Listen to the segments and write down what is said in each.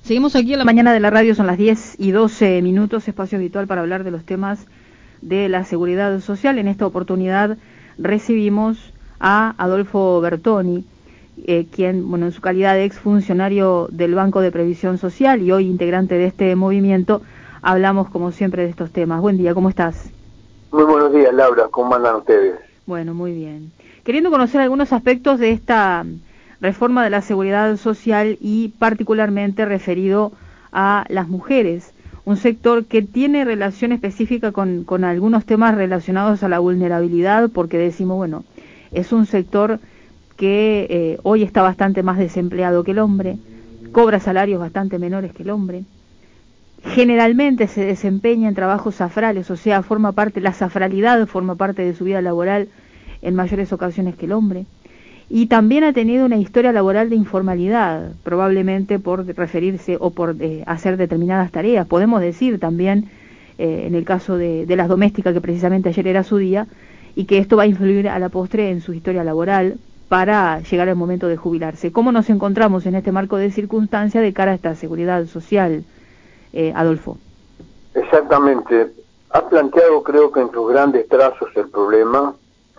Seguimos aquí en la mañana de la radio, son las 10:12, espacio habitual para hablar de los temas de la seguridad social. En esta oportunidad recibimos a Adolfo Bertoni, quien, bueno, en su calidad de exfuncionario del Banco de Previsión Social y hoy integrante de este movimiento, hablamos como siempre de estos temas. Buen día, ¿cómo estás? Muy buenos días, Laura, ¿cómo andan ustedes? Bueno, muy bien. Queriendo conocer algunos aspectos de esta reforma de la seguridad social y particularmente referido a las mujeres, un sector que tiene relación específica con algunos temas relacionados a la vulnerabilidad, porque decimos, bueno, es un sector que hoy está bastante más desempleado que el hombre, cobra salarios bastante menores que el hombre, generalmente se desempeña en trabajos safrales, o sea, la safralidad forma parte de su vida laboral en mayores ocasiones que el hombre, y también ha tenido una historia laboral de informalidad, probablemente por referirse o por hacer determinadas tareas. Podemos decir también, en el caso de las domésticas, que precisamente ayer era su día, y que esto va a influir a la postre en su historia laboral para llegar al momento de jubilarse. ¿Cómo nos encontramos en este marco de circunstancia de cara a esta seguridad social, Adolfo? Exactamente. Has planteado, creo que en tus grandes trazos, el problema.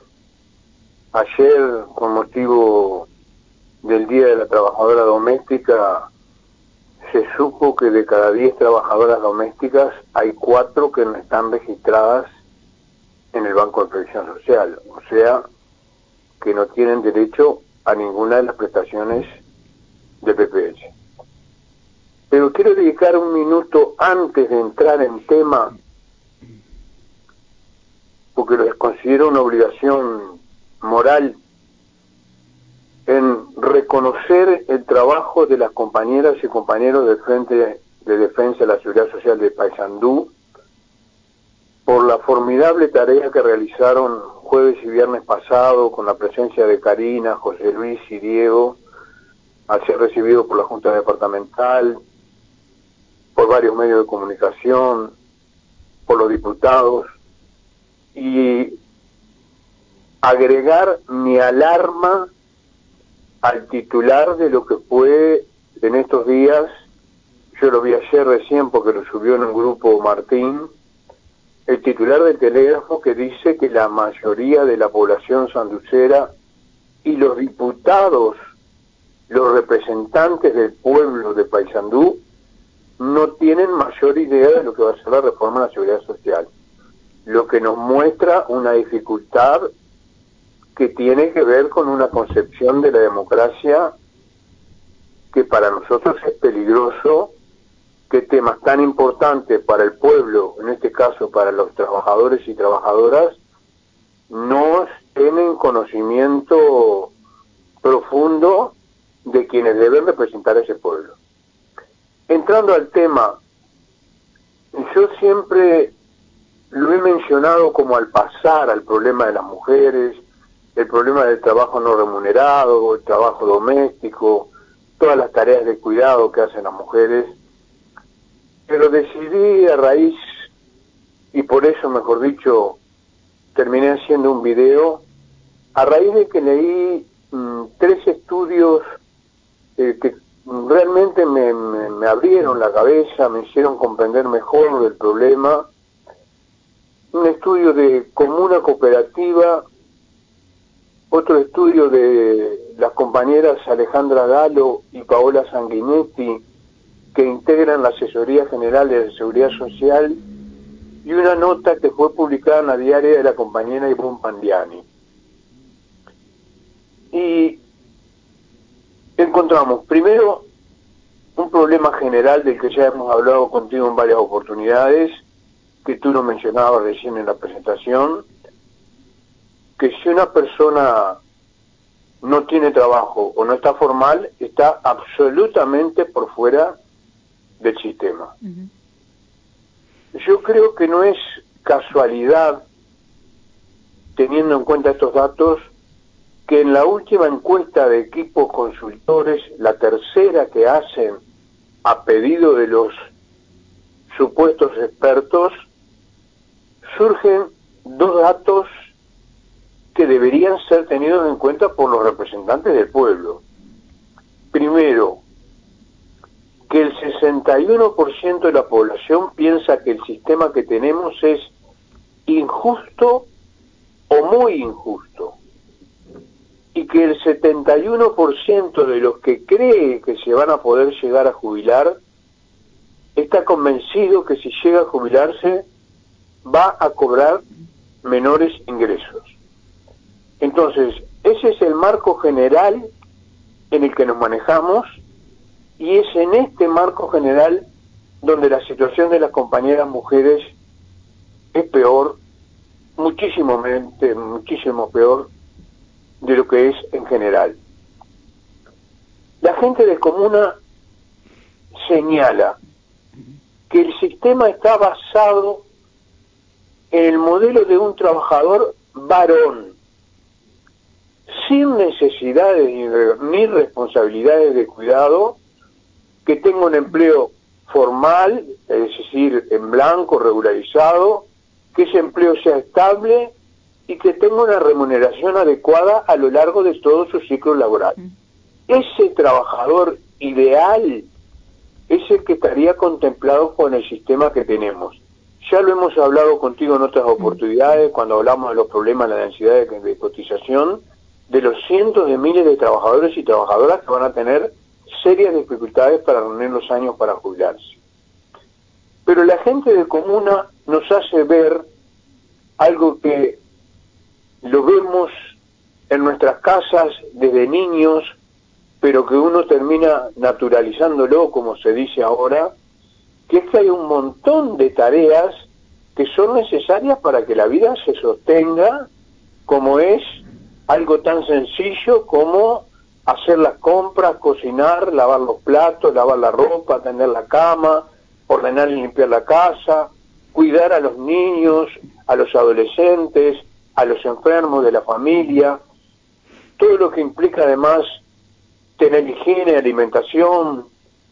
Ayer, con motivo del Día de la Trabajadora Doméstica, se supo que de cada 10 trabajadoras domésticas hay 4 que no están registradas en el Banco de Previsión Social, o sea, que no tienen derecho a ninguna de las prestaciones de PPS. Pero quiero dedicar un minuto antes de entrar en tema, porque lo considero una obligación moral, en reconocer el trabajo de las compañeras y compañeros del Frente de Defensa de la Seguridad Social de Paysandú por la formidable tarea que realizaron jueves y viernes pasado con la presencia de Karina, José Luis y Diego, al ser recibidos por la Junta Departamental, por varios medios de comunicación, por los diputados, y agregar mi alarma al titular de lo que fue en estos días. Yo lo vi ayer recién porque lo subió en un grupo Martín, el titular del Telégrafo, que dice que la mayoría de la población sanducera y los diputados, los representantes del pueblo de Paysandú, no tienen mayor idea de lo que va a ser la reforma de la seguridad social, lo que nos muestra una dificultad que tiene que ver con una concepción de la democracia que para nosotros es peligroso, que temas tan importantes para el pueblo, en este caso para los trabajadores y trabajadoras, no tienen conocimiento profundo de quienes deben representar a ese pueblo. Entrando al tema, yo siempre lo he mencionado como al pasar al problema de las mujeres, el problema del trabajo no remunerado, el trabajo doméstico, todas las tareas de cuidado que hacen las mujeres, pero decidí a raíz, y por eso, mejor dicho, terminé haciendo un video, a raíz de que leí 3 estudios que realmente me abrieron la cabeza, me hicieron comprender mejor el problema. Un estudio de Comuna Cooperativa, otro estudio de las compañeras Alejandra Galo y Paola Sanguinetti, que integran la Asesoría General de Seguridad Social, y una nota que fue publicada en la diaria de la compañera Ivonne Pandiani. Y encontramos, primero, un problema general del que ya hemos hablado contigo en varias oportunidades, que tú lo mencionabas recién en la presentación, que si una persona no tiene trabajo o no está formal, está absolutamente por fuera del sistema. Yo creo que no es casualidad, teniendo en cuenta estos datos, que en la última encuesta de equipos consultores, la tercera que hacen a pedido de los supuestos expertos, surgen 2 datos que deberían ser tenidos en cuenta por los representantes del pueblo. Primero, que el 61% de la población piensa que el sistema que tenemos es injusto o muy injusto, y que el 71% de los que cree que se van a poder llegar a jubilar está convencido que si llega a jubilarse va a cobrar menores ingresos. Entonces, ese es el marco general en el que nos manejamos, y es en este marco general donde la situación de las compañeras mujeres es peor, muchísimo peor de lo que es en general. La gente de Comuna señala que el sistema está basado en el modelo de un trabajador varón, sin necesidades ni responsabilidades de cuidado, que tenga un empleo formal, es decir, en blanco, regularizado, que ese empleo sea estable y que tenga una remuneración adecuada a lo largo de todo su ciclo laboral. Ese trabajador ideal es el que estaría contemplado con el sistema que tenemos. Ya lo hemos hablado contigo en otras oportunidades, cuando hablamos de los problemas de la densidad de cotización, de los cientos de miles de trabajadores y trabajadoras que van a tener serias dificultades para reunir los años para jubilarse. Pero la gente de Comuna nos hace ver algo que lo vemos en nuestras casas desde niños, pero que uno termina naturalizándolo, como se dice ahora, que es que hay un montón de tareas que son necesarias para que la vida se sostenga, como es algo tan sencillo como hacer las compras, cocinar, lavar los platos, lavar la ropa, tender la cama, ordenar y limpiar la casa, cuidar a los niños, a los adolescentes, a los enfermos de la familia, todo lo que implica además tener higiene, alimentación,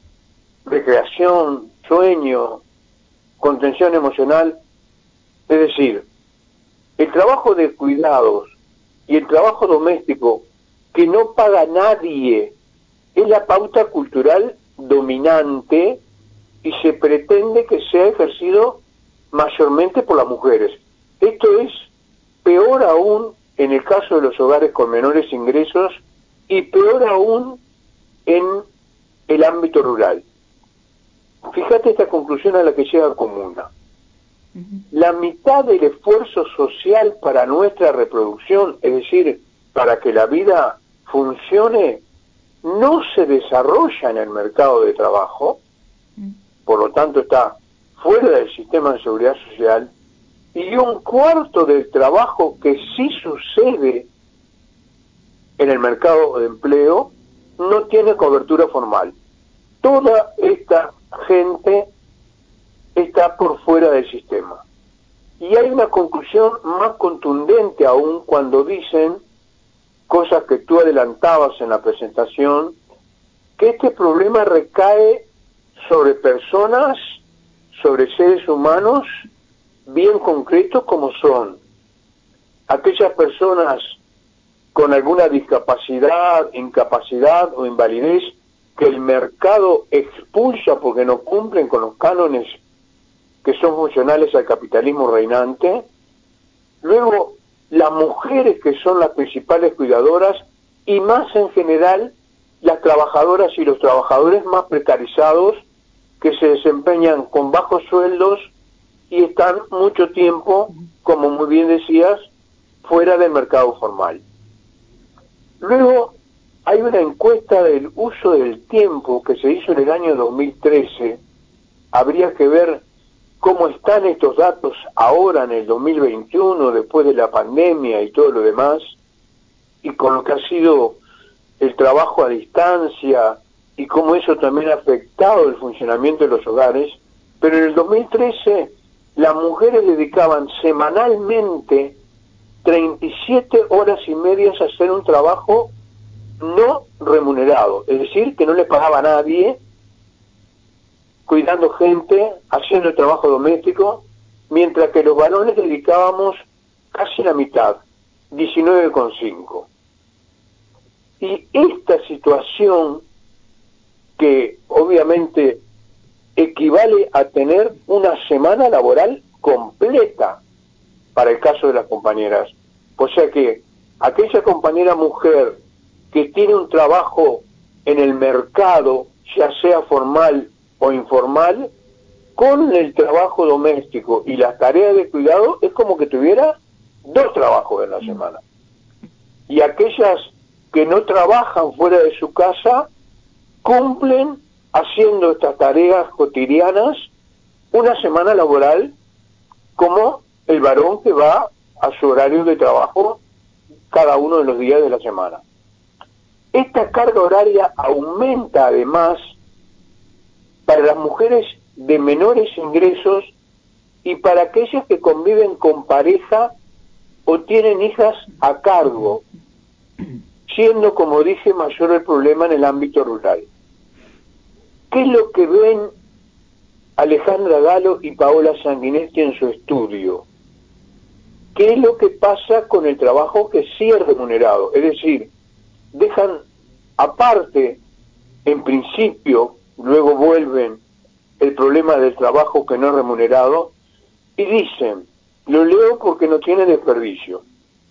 recreación, sueño, contención emocional. Es decir, el trabajo de cuidados y el trabajo doméstico que no paga nadie es la pauta cultural dominante y se pretende que sea ejercido mayormente por las mujeres. Esto es peor aún en el caso de los hogares con menores ingresos y peor aún en el ámbito rural. Fíjate esta conclusión a la que llega Comuna. La mitad del esfuerzo social para nuestra reproducción, es decir, para que la vida funcione, no se desarrolla en el mercado de trabajo, por lo tanto está fuera del sistema de seguridad social, y un cuarto del trabajo que sí sucede en el mercado de empleo no tiene cobertura formal. Toda esta gente está por fuera del sistema. Y hay una conclusión más contundente aún cuando dicen, cosas que tú adelantabas en la presentación, que este problema recae sobre personas, sobre seres humanos bien concretos como son aquellas personas con alguna discapacidad, incapacidad o invalidez que el mercado expulsa porque no cumplen con los cánones que son funcionales al capitalismo reinante. Luego, las mujeres que son las principales cuidadoras y más en general las trabajadoras y los trabajadores más precarizados que se desempeñan con bajos sueldos y están mucho tiempo, como muy bien decías, fuera del mercado formal. Luego hay una encuesta del uso del tiempo que se hizo en el año 2013. Habría que ver cómo están estos datos ahora en el 2021, después de la pandemia y todo lo demás, y con lo que ha sido el trabajo a distancia y cómo eso también ha afectado el funcionamiento de los hogares. Pero en el 2013 las mujeres dedicaban semanalmente 37 horas y media a hacer un trabajo no remunerado, es decir, que no le pagaba a nadie, cuidando gente, haciendo el trabajo doméstico, mientras que los varones dedicábamos casi la mitad, 19,5. Y esta situación, que obviamente equivale a tener una semana laboral completa para el caso de las compañeras. O sea que aquella compañera mujer que tiene un trabajo en el mercado, ya sea formal o informal, con el trabajo doméstico y las tareas de cuidado, es como que tuviera 2 trabajos en la semana. Y aquellas que no trabajan fuera de su casa, cumplen haciendo estas tareas cotidianas una semana laboral como el varón que va a su horario de trabajo cada uno de los días de la semana. Esta carga horaria aumenta además para las mujeres de menores ingresos y para aquellas que conviven con pareja o tienen hijas a cargo, siendo, como dije, mayor el problema en el ámbito rural. ¿Qué es lo que ven Alejandra Galo y Paola Sanguinetti en su estudio? ¿Qué es lo que pasa con el trabajo que sí es remunerado? Es decir, dejan aparte, en principio, luego vuelven el problema del trabajo que no es remunerado y dicen, lo leo porque no tiene desperdicio.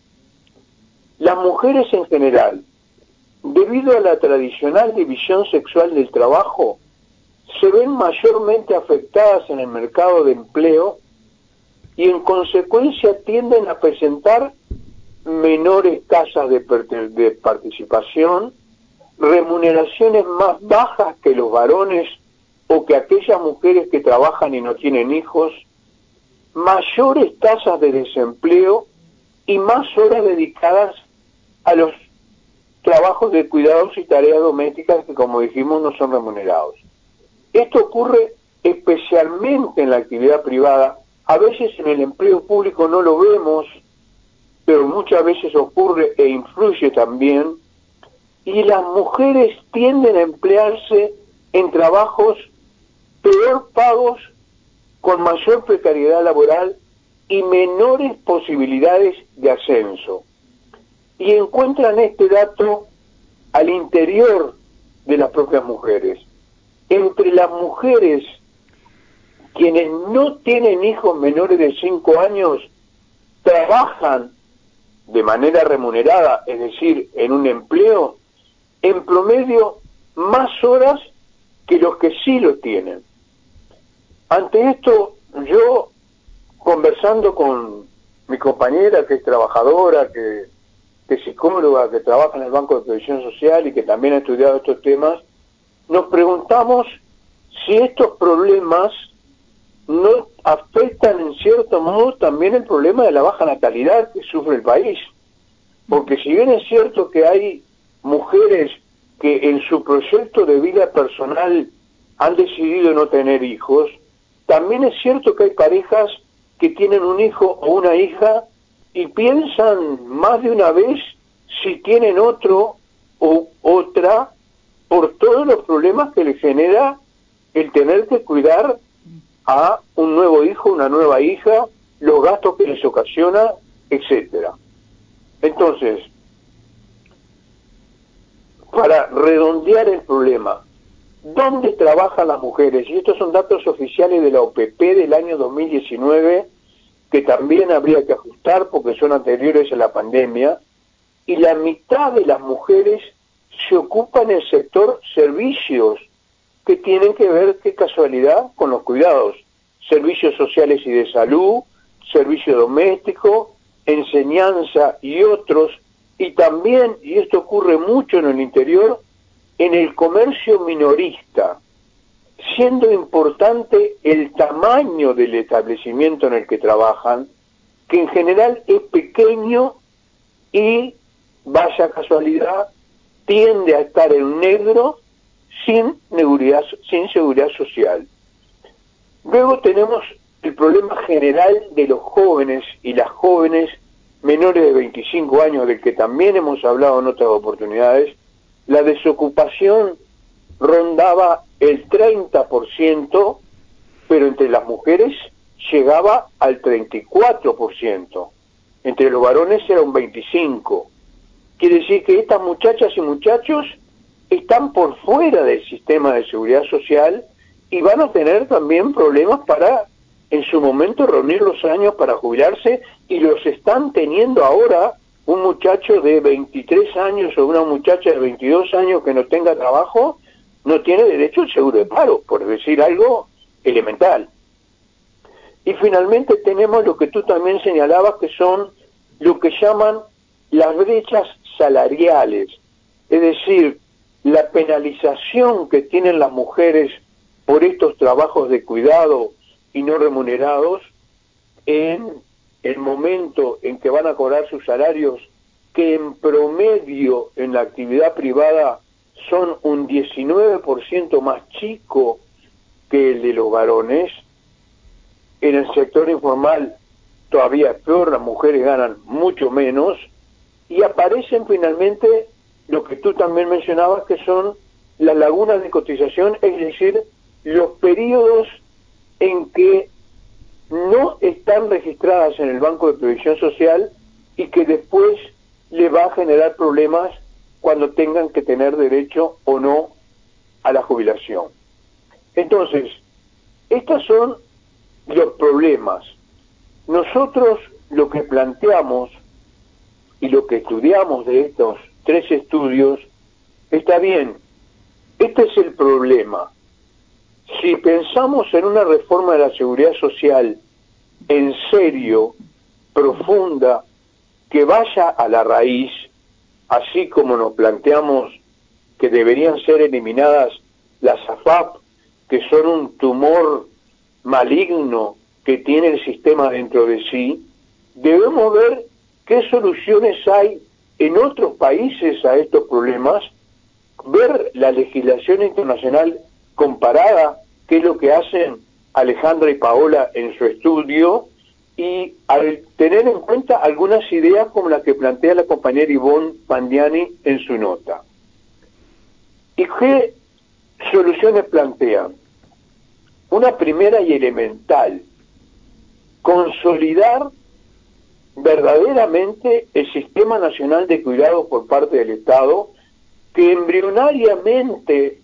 Las mujeres en general, debido a la tradicional división sexual del trabajo, se ven mayormente afectadas en el mercado de empleo y en consecuencia tienden a presentar menores tasas de participación, remuneraciones más bajas que los varones o que aquellas mujeres que trabajan y no tienen hijos, mayores tasas de desempleo y más horas dedicadas a los trabajos de cuidados y tareas domésticas que, como dijimos, no son remunerados. Esto ocurre especialmente en la actividad privada. A veces en el empleo público no lo vemos, pero muchas veces ocurre e influye también. Y las mujeres tienden a emplearse en trabajos peor pagos, con mayor precariedad laboral y menores posibilidades de ascenso. Y encuentran este dato al interior de las propias mujeres. Entre las mujeres, quienes no tienen hijos menores de 5 años, trabajan de manera remunerada, es decir, en un empleo, en promedio más horas que los que sí lo tienen. Ante esto, yo, conversando con mi compañera, que es trabajadora, que es psicóloga, que trabaja en el Banco de Previsión Social y que también ha estudiado estos temas, nos preguntamos si estos problemas no afectan en cierto modo también el problema de la baja natalidad que sufre el país. Porque si bien es cierto que hay mujeres que en su proyecto de vida personal han decidido no tener hijos, también es cierto que hay parejas que tienen un hijo o una hija y piensan más de una vez si tienen otro o otra por todos los problemas que les genera el tener que cuidar a un nuevo hijo, una nueva hija, los gastos que les ocasiona, etcétera. Entonces, para redondear el problema, ¿dónde trabajan las mujeres? Y estos son datos oficiales de la OPP del año 2019, que también habría que ajustar porque son anteriores a la pandemia, y la mitad de las mujeres se ocupan en el sector servicios, que tienen que ver, qué casualidad, con los cuidados, servicios sociales y de salud, servicio doméstico, enseñanza y otros, y también, y esto ocurre mucho en el interior, en el comercio minorista, siendo importante el tamaño del establecimiento en el que trabajan, que en general es pequeño y, vaya casualidad, tiende a estar en negro sin seguridad social. Luego tenemos el problema general de los jóvenes y las jóvenes menores de 25 años, del que también hemos hablado en otras oportunidades. La desocupación rondaba el 30%, pero entre las mujeres llegaba al 34%. Entre los varones era un 25%. Quiere decir que estas muchachas y muchachos están por fuera del sistema de seguridad social y van a tener también problemas para en su momento reunir los años para jubilarse, y los están teniendo ahora. Un muchacho de 23 años o una muchacha de 22 años que no tenga trabajo no tiene derecho al seguro de paro, por decir algo elemental. Y finalmente tenemos lo que tú también señalabas, que son lo que llaman las brechas salariales, es decir, la penalización que tienen las mujeres por estos trabajos de cuidado y no remunerados en el momento en que van a cobrar sus salarios, que en promedio en la actividad privada son un 19% más chico que el de los varones. En el sector informal todavía es peor, las mujeres ganan mucho menos, y aparecen finalmente lo que tú también mencionabas, que son las lagunas de cotización, es decir, los periodos en que no están registradas en el Banco de Previsión Social y que después le va a generar problemas cuando tengan que tener derecho o no a la jubilación. Entonces, estos son los problemas. Nosotros lo que planteamos y lo que estudiamos de estos 3 estudios, está bien, este es el problema. Si pensamos en una reforma de la seguridad social en serio, profunda, que vaya a la raíz, así como nos planteamos que deberían ser eliminadas las AFAP, que son un tumor maligno que tiene el sistema dentro de sí, debemos ver qué soluciones hay en otros países a estos problemas, ver la legislación internacional comparada, qué es lo que hacen Alejandra y Paola en su estudio, y al tener en cuenta algunas ideas como la que plantea la compañera Ivonne Pandiani en su nota. ¿Y qué soluciones plantean? Una primera y elemental: consolidar verdaderamente el Sistema Nacional de Cuidados por parte del Estado, que embrionariamente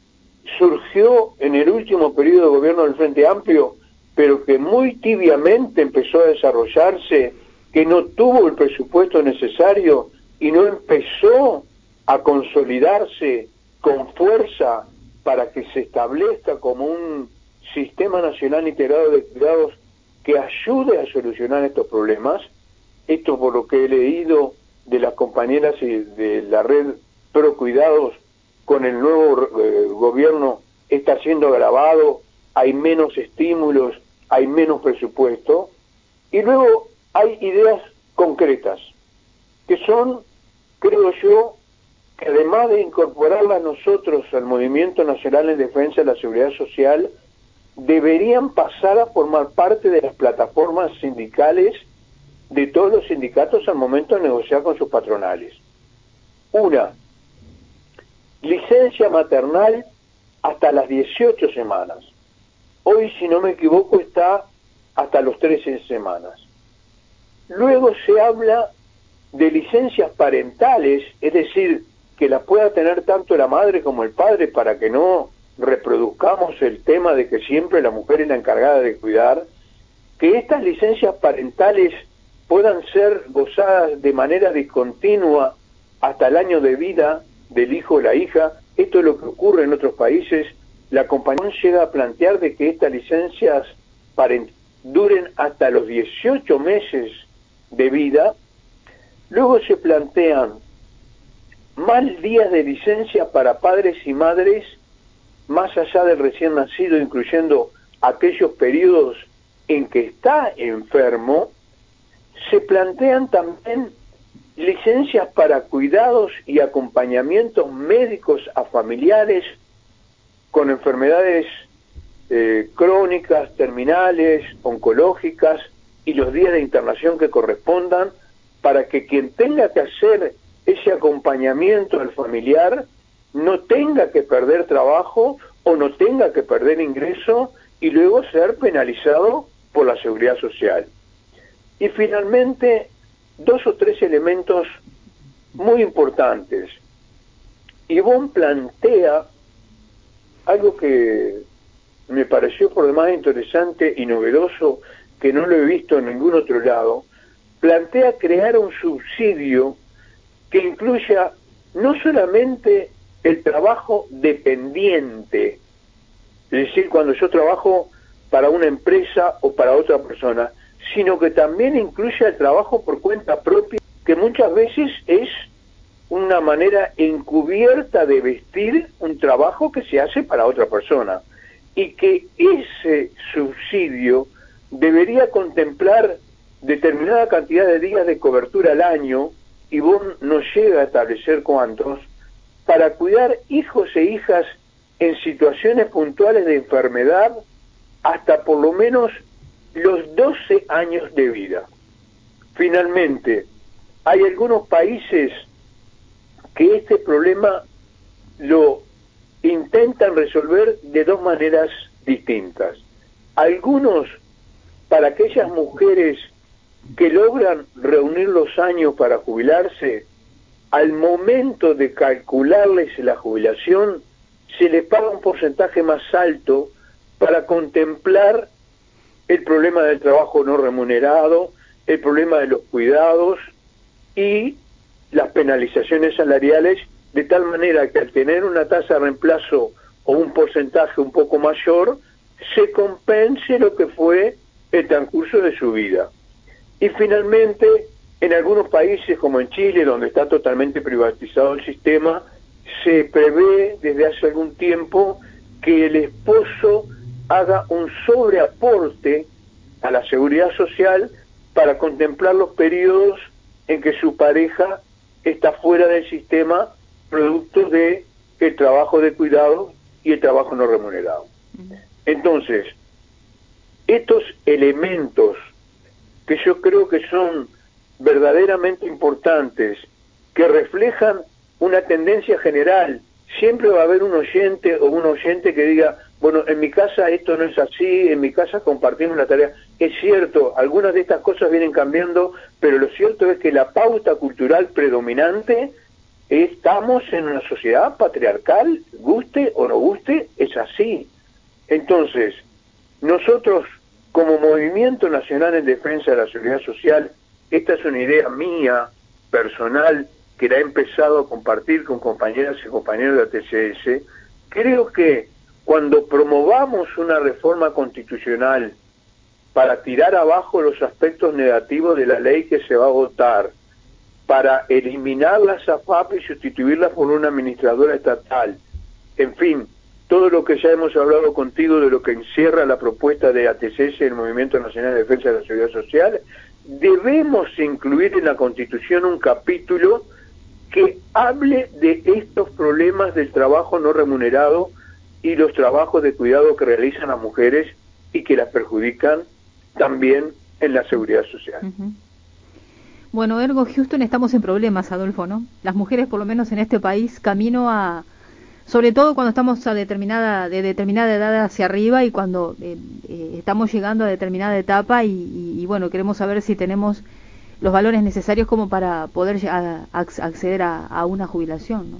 surgió en el último periodo de gobierno del Frente Amplio, pero que muy tibiamente empezó a desarrollarse, que no tuvo el presupuesto necesario y no empezó a consolidarse con fuerza para que se establezca como un Sistema Nacional Integrado de Cuidados que ayude a solucionar estos problemas. Esto por lo que he leído de las compañeras y de la red Pro Cuidados, con el nuevo gobierno está siendo agravado, hay menos estímulos, hay menos presupuesto, y luego hay ideas concretas, que son, creo yo, que además de incorporarlas nosotros al Movimiento Nacional en Defensa de la Seguridad Social, deberían pasar a formar parte de las plataformas sindicales de todos los sindicatos al momento de negociar con sus patronales. Una, licencia maternal hasta las 18 semanas. Hoy, si no me equivoco, está hasta los 13 semanas. Luego se habla de licencias parentales, es decir, que la pueda tener tanto la madre como el padre, para que no reproduzcamos el tema de que siempre la mujer es la encargada de cuidar, que estas licencias parentales puedan ser gozadas de manera discontinua hasta el año de vida del hijo o la hija. Esto es lo que ocurre en otros países. La compañía llega a plantear de que estas licencias duren hasta los 18 meses de vida. Luego se plantean más días de licencia para padres y madres, más allá del recién nacido, incluyendo aquellos periodos en que está enfermo. Se plantean también licencias para cuidados y acompañamientos médicos a familiares con enfermedades crónicas, terminales, oncológicas, y los días de internación que correspondan, para que quien tenga que hacer ese acompañamiento al familiar no tenga que perder trabajo o no tenga que perder ingreso y luego ser penalizado por la Seguridad Social. Y finalmente, 2 o 3 elementos muy importantes. Ivonne plantea algo que me pareció por demás interesante y novedoso, que no lo he visto en ningún otro lado, plantea crear un subsidio que incluya no solamente el trabajo dependiente, es decir, cuando yo trabajo para una empresa o para otra persona, sino que también incluya el trabajo por cuenta propia, que muchas veces es una manera encubierta de vestir un trabajo que se hace para otra persona, y que ese subsidio debería contemplar determinada cantidad de días de cobertura al año, y vos no llega a establecer cuántos, para cuidar hijos e hijas en situaciones puntuales de enfermedad hasta por lo menos los 12 años de vida. Finalmente, hay algunos países que este problema lo intentan resolver de dos maneras distintas. Algunos, para aquellas mujeres que logran reunir los años para jubilarse, al momento de calcularles la jubilación, se les paga un porcentaje más alto para contemplar el problema del trabajo no remunerado, el problema de los cuidados y las penalizaciones salariales, de tal manera que al tener una tasa de reemplazo o un porcentaje un poco mayor, se compense lo que fue el transcurso de su vida. Y finalmente, en algunos países como en Chile, donde está totalmente privatizado el sistema, se prevé desde hace algún tiempo que el esposo haga un sobreaporte a la seguridad social para contemplar los periodos en que su pareja está fuera del sistema, producto de el trabajo de cuidado y el trabajo no remunerado. Entonces, estos elementos que yo creo que son verdaderamente importantes, que reflejan una tendencia general, siempre va a haber un oyente o un oyente que diga, bueno, en mi casa esto no es así, en mi casa compartimos la tarea. Es cierto, algunas de estas cosas vienen cambiando, pero lo cierto es que la pauta cultural predominante, estamos en una sociedad patriarcal, guste o no guste, es así. Entonces, nosotros, como Movimiento Nacional en Defensa de la Seguridad Social, esta es una idea mía, personal, que la he empezado a compartir con compañeras y compañeros de ATCS. Creo que cuando promovamos una reforma constitucional para tirar abajo los aspectos negativos de la ley que se va a votar, para eliminar la SAFAP y sustituirla por una administradora estatal, en fin, todo lo que ya hemos hablado contigo de lo que encierra la propuesta de ATCS, el Movimiento Nacional de Defensa de la Seguridad Social, debemos incluir en la Constitución un capítulo que hable de estos problemas del trabajo no remunerado y los trabajos de cuidado que realizan las mujeres y que las perjudican también en la seguridad social. Bueno, ergo Houston, estamos en problemas, Adolfo, ¿no? Las mujeres, por lo menos en este país, camino a, sobre todo cuando estamos de determinada edad hacia arriba y cuando estamos llegando a determinada etapa y bueno, queremos saber si tenemos los valores necesarios como para poder acceder a una jubilación, ¿no?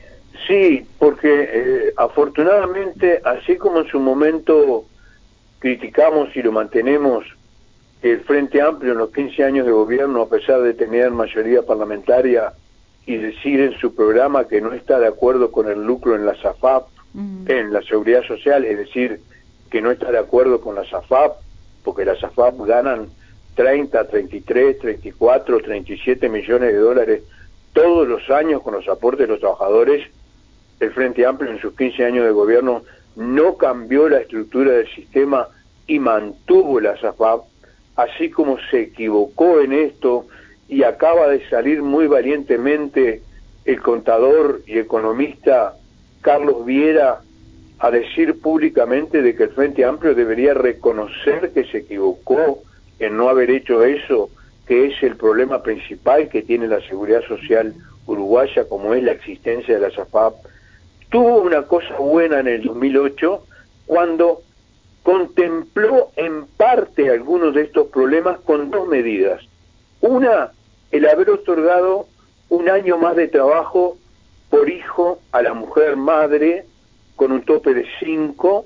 Sí, porque afortunadamente, así como en su momento criticamos y lo mantenemos el Frente Amplio en los 15 años de gobierno, a pesar de tener mayoría parlamentaria y decir en su programa que no está de acuerdo con el lucro en la SAFAP, en la seguridad social, es decir, que no está de acuerdo con la SAFAP, porque las SAFAP ganan 30, 33, 34, 37 millones de dólares todos los años con los aportes de los trabajadores. El Frente Amplio en sus 15 años de gobierno no cambió la estructura del sistema y mantuvo la SAFAP, así como se equivocó en esto y acaba de salir muy valientemente el contador y economista Carlos Viera a decir públicamente de que el Frente Amplio debería reconocer que se equivocó en no haber hecho eso, que es el problema principal que tiene la seguridad social uruguaya, como es la existencia de la SAFAP. Tuvo una cosa buena en el 2008 cuando contempló en parte algunos de estos problemas con dos medidas. Una, el haber otorgado un año más de trabajo por hijo a la mujer madre con un tope de 5,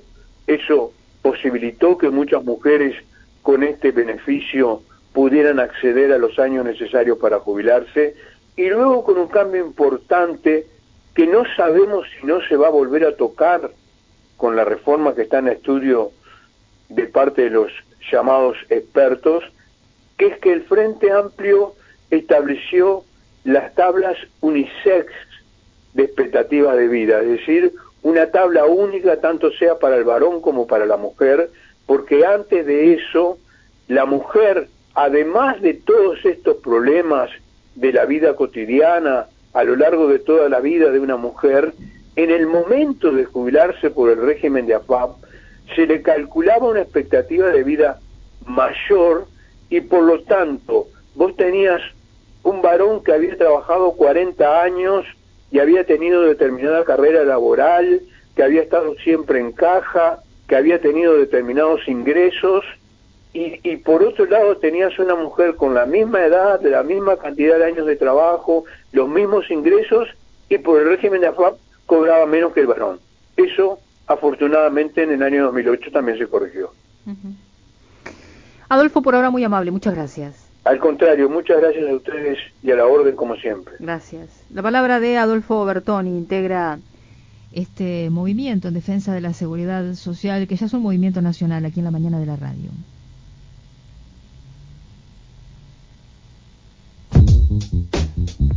Eso posibilitó que muchas mujeres con este beneficio pudieran acceder a los años necesarios para jubilarse, y luego con un cambio importante que no sabemos si no se va a volver a tocar con la reforma que está en estudio de parte de los llamados expertos, que es que el Frente Amplio estableció las tablas unisex de expectativa de vida, es decir, una tabla única tanto sea para el varón como para la mujer, porque antes de eso, la mujer, además de todos estos problemas de la vida cotidiana, a lo largo de toda la vida de una mujer, en el momento de jubilarse por el régimen de AFAP, se le calculaba una expectativa de vida mayor, y por lo tanto, vos tenías un varón que había trabajado 40 años y había tenido determinada carrera laboral, que había estado siempre en caja, que había tenido determinados ingresos, y por otro lado tenías una mujer con la misma edad, de la misma cantidad de años de trabajo, los mismos ingresos, y por el régimen de AFAP cobraba menos que el varón. Eso, afortunadamente, en el año 2008 también se corrigió. Uh-huh. Adolfo, por ahora muy amable, muchas gracias. Al contrario, muchas gracias a ustedes y a la orden como siempre. Gracias. La palabra de Adolfo Bertoni, integra este movimiento en defensa de la seguridad social, que ya es un movimiento nacional aquí en la mañana de la radio.